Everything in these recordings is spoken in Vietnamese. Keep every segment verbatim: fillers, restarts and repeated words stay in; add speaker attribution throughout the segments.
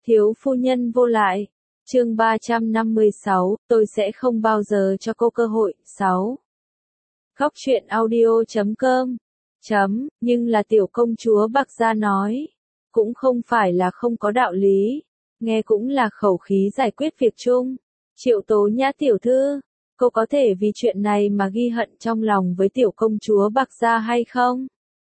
Speaker 1: Thiếu phu nhân vô lại. Chương ba trăm năm mươi sáu, tôi sẽ không bao giờ cho cô cơ hội. sáu. Góc truyện audio chấm com. Chấm, nhưng là tiểu công chúa Bạc Gia nói. Cũng không phải là không có đạo lý. Nghe cũng là khẩu khí giải quyết việc chung. Triệu Tố Nhã tiểu thư, cô có thể vì chuyện này mà ghi hận trong lòng với tiểu công chúa Bạc Gia hay không?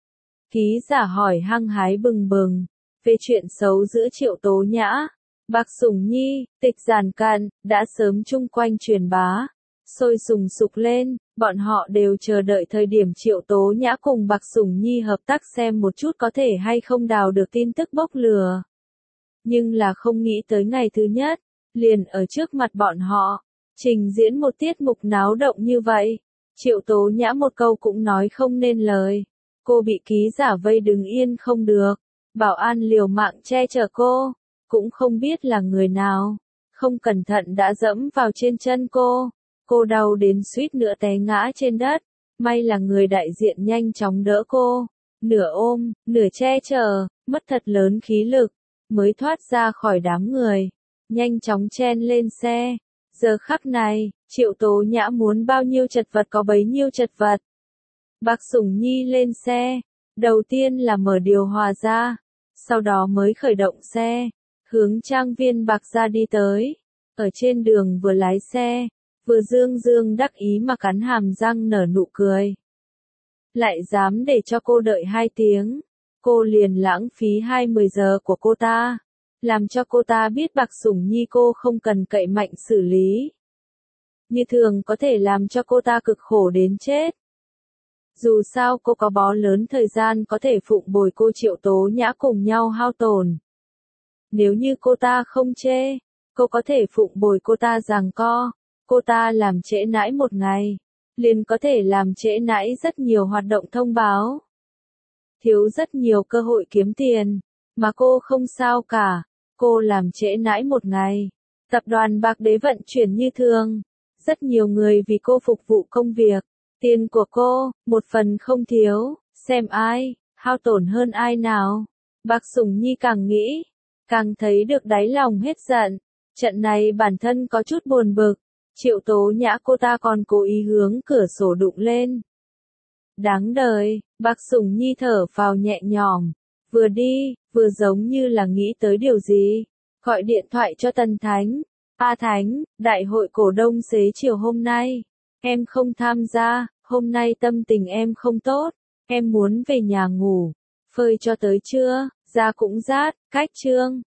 Speaker 1: Ký giả hỏi hăng hái bừng bừng. Về chuyện xấu giữa Triệu Tố Nhã, Bạc Sủng Nhi, Tịch Giản Càn, đã sớm chung quanh truyền bá, sôi sùng sục lên, bọn họ đều chờ đợi thời điểm Triệu Tố Nhã cùng Bạc Sủng Nhi hợp tác xem một chút có thể hay không đào được tin tức bốc lửa. Nhưng là không nghĩ tới ngày thứ nhất, liền ở trước mặt bọn họ, trình diễn một tiết mục náo động như vậy. Triệu Tố Nhã một câu cũng nói không nên lời, cô bị ký giả vây đứng yên không được. Bảo an liều mạng che chở cô, cũng không biết là người nào, không cẩn thận đã dẫm vào trên chân cô, cô đau đến suýt nữa té ngã trên đất, may là người đại diện nhanh chóng đỡ cô, nửa ôm, nửa che chở, mất thật lớn khí lực, mới thoát ra khỏi đám người, nhanh chóng chen lên xe. Giờ khắc này, Triệu Tố Nhã muốn bao nhiêu chật vật có bấy nhiêu chật vật. Bạc Sủng Nhi lên xe, đầu tiên là mở điều hòa ra. Sau đó mới khởi động xe, hướng trang viên Bạc Gia đi tới. Ở trên đường vừa lái xe, vừa dương dương đắc ý mà cắn hàm răng nở nụ cười. Lại dám để cho cô đợi hai tiếng, cô liền lãng phí hai mươi giờ của cô ta, làm cho cô ta biết Bạc Sủng Nhi cô không cần cậy mạnh xử lý. Như thường có thể làm cho cô ta cực khổ đến chết. Dù sao cô có bó lớn thời gian có thể phụng bồi cô Triệu Tố Nhã cùng nhau hao tổn. Nếu như cô ta không chê, cô có thể phụng bồi cô ta giằng co, cô ta làm trễ nãi một ngày, liền có thể làm trễ nãi rất nhiều hoạt động thông báo. Thiếu rất nhiều cơ hội kiếm tiền, mà cô không sao cả, cô làm trễ nãi một ngày. Tập đoàn Bạc Đế vận chuyển như thường, rất nhiều người vì cô phục vụ công việc. Tiền của cô, một phần không thiếu, xem ai, hao tổn hơn ai nào. Bạc Sủng Nhi càng nghĩ, càng thấy được đáy lòng hết giận. Trận này bản thân có chút buồn bực, Triệu Tố Nhã cô ta còn cố ý hướng cửa sổ đụng lên. Đáng đời, Bạc Sủng Nhi thở phào nhẹ nhõm, vừa đi, vừa giống như là nghĩ tới điều gì. Gọi điện thoại cho Tần Thánh, A Thánh, đại hội cổ đông xế chiều hôm nay. Em không tham gia, hôm nay tâm tình em không tốt, em muốn về nhà ngủ. Phơi cho tới trưa, da cũng rát, cách trương,